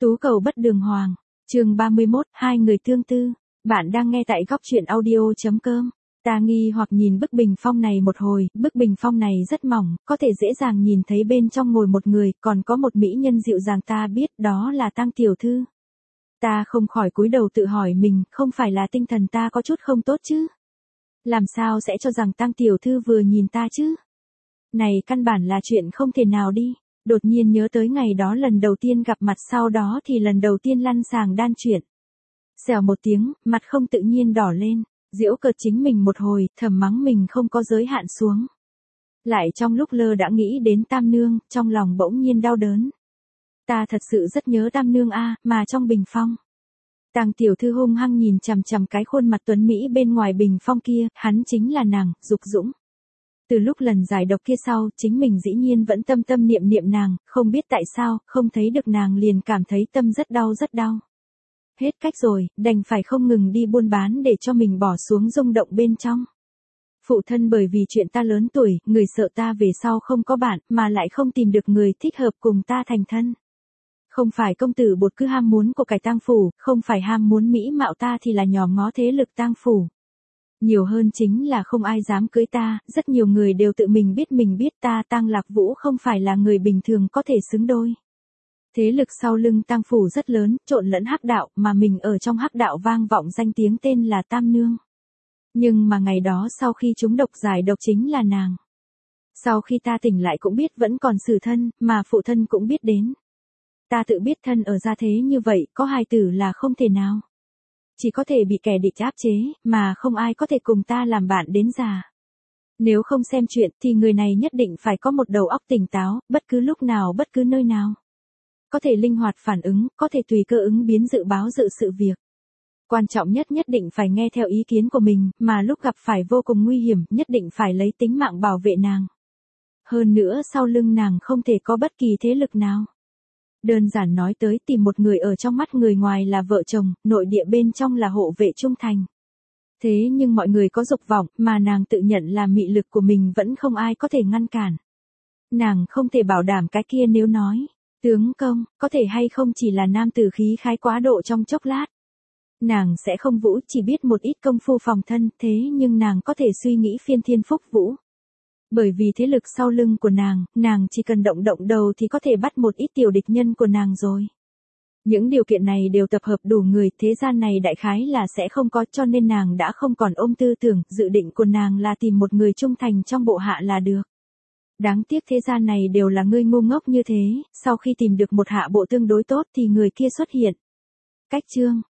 Tú cầu bất đường hoàng. Chương 31, hai người tương tư. Bạn đang nghe tại góc truyện audio.com. Ta nghi hoặc nhìn bức bình phong này một hồi, bức bình phong này rất mỏng, có thể dễ dàng nhìn thấy bên trong ngồi một người, còn có một mỹ nhân dịu dàng, ta biết đó là Tăng tiểu thư. Ta không khỏi cúi đầu tự hỏi mình, không phải là tinh thần ta có chút không tốt chứ? Làm sao sẽ cho rằng Tăng tiểu thư vừa nhìn ta chứ? Này căn bản là chuyện không thể nào đi. Đột nhiên nhớ tới ngày đó lần đầu tiên gặp mặt, sau đó thì lần đầu tiên lăn sàng đan chuyện. Xèo một tiếng, mặt không tự nhiên đỏ lên, giễu cợt chính mình một hồi, thầm mắng mình không có giới hạn xuống. Lại trong lúc lơ đã nghĩ đến Tam Nương, trong lòng bỗng nhiên đau đớn. Ta thật sự rất nhớ Tam Nương a, mà trong bình phong. Tàng tiểu thư hung hăng nhìn chằm chằm cái khuôn mặt tuấn mỹ bên ngoài bình phong kia, hắn chính là nàng, Dục Dũng. Từ lúc lần giải độc kia sau, chính mình dĩ nhiên vẫn tâm tâm niệm niệm nàng, không biết tại sao, không thấy được nàng liền cảm thấy tâm rất đau rất đau. Hết cách rồi, đành phải không ngừng đi buôn bán để cho mình bỏ xuống rung động bên trong. Phụ thân bởi vì chuyện ta lớn tuổi, người sợ ta về sau không có bạn, mà lại không tìm được người thích hợp cùng ta thành thân. Không phải công tử Bột cứ ham muốn của cải tang phủ, không phải ham muốn mỹ mạo ta thì là nhòm ngó thế lực tang phủ. Nhiều hơn chính là không ai dám cưới ta, rất nhiều người đều tự mình biết ta Tang Lạc Vũ không phải là người bình thường có thể xứng đôi. Thế lực sau lưng tang phủ rất lớn, trộn lẫn hắc đạo, mà mình ở trong hắc đạo vang vọng danh tiếng tên là Tam Nương. Nhưng mà ngày đó sau khi chúng độc giải độc chính là nàng. Sau khi ta tỉnh lại cũng biết vẫn còn xử thân, mà phụ thân cũng biết đến. Ta tự biết thân ở gia thế như vậy, có hài tử là không thể nào. Chỉ có thể bị kẻ địch áp chế, mà không ai có thể cùng ta làm bạn đến già. Nếu không xem chuyện thì người này nhất định phải có một đầu óc tỉnh táo, bất cứ lúc nào bất cứ nơi nào. Có thể linh hoạt phản ứng, có thể tùy cơ ứng biến dự báo dự sự việc. Quan trọng nhất định phải nghe theo ý kiến của mình, mà lúc gặp phải vô cùng nguy hiểm, nhất định phải lấy tính mạng bảo vệ nàng. Hơn nữa sau lưng nàng không thể có bất kỳ thế lực nào. Đơn giản nói tới tìm một người ở trong mắt người ngoài là vợ chồng, nội địa bên trong là hộ vệ trung thành. Thế nhưng mọi người có dục vọng, mà nàng tự nhận là mị lực của mình vẫn không ai có thể ngăn cản. Nàng không thể bảo đảm cái kia nếu nói, tướng công, có thể hay không chỉ là nam tử khí khái quá độ trong chốc lát. Nàng sẽ không vũ, chỉ biết một ít công phu phòng thân, thế nhưng nàng có thể suy nghĩ phiên thiên phúc vũ. Bởi vì thế lực sau lưng của nàng chỉ cần động đầu thì có thể bắt một ít tiểu địch nhân của nàng rồi. Những điều kiện này đều tập hợp đủ người, thế gian này đại khái là sẽ không có, cho nên nàng đã không còn ôm tư tưởng, dự định của nàng là tìm một người trung thành trong bộ hạ là được. Đáng tiếc thế gian này đều là người ngu ngốc như thế, sau khi tìm được một hạ bộ tương đối tốt thì người kia xuất hiện. Cách chương,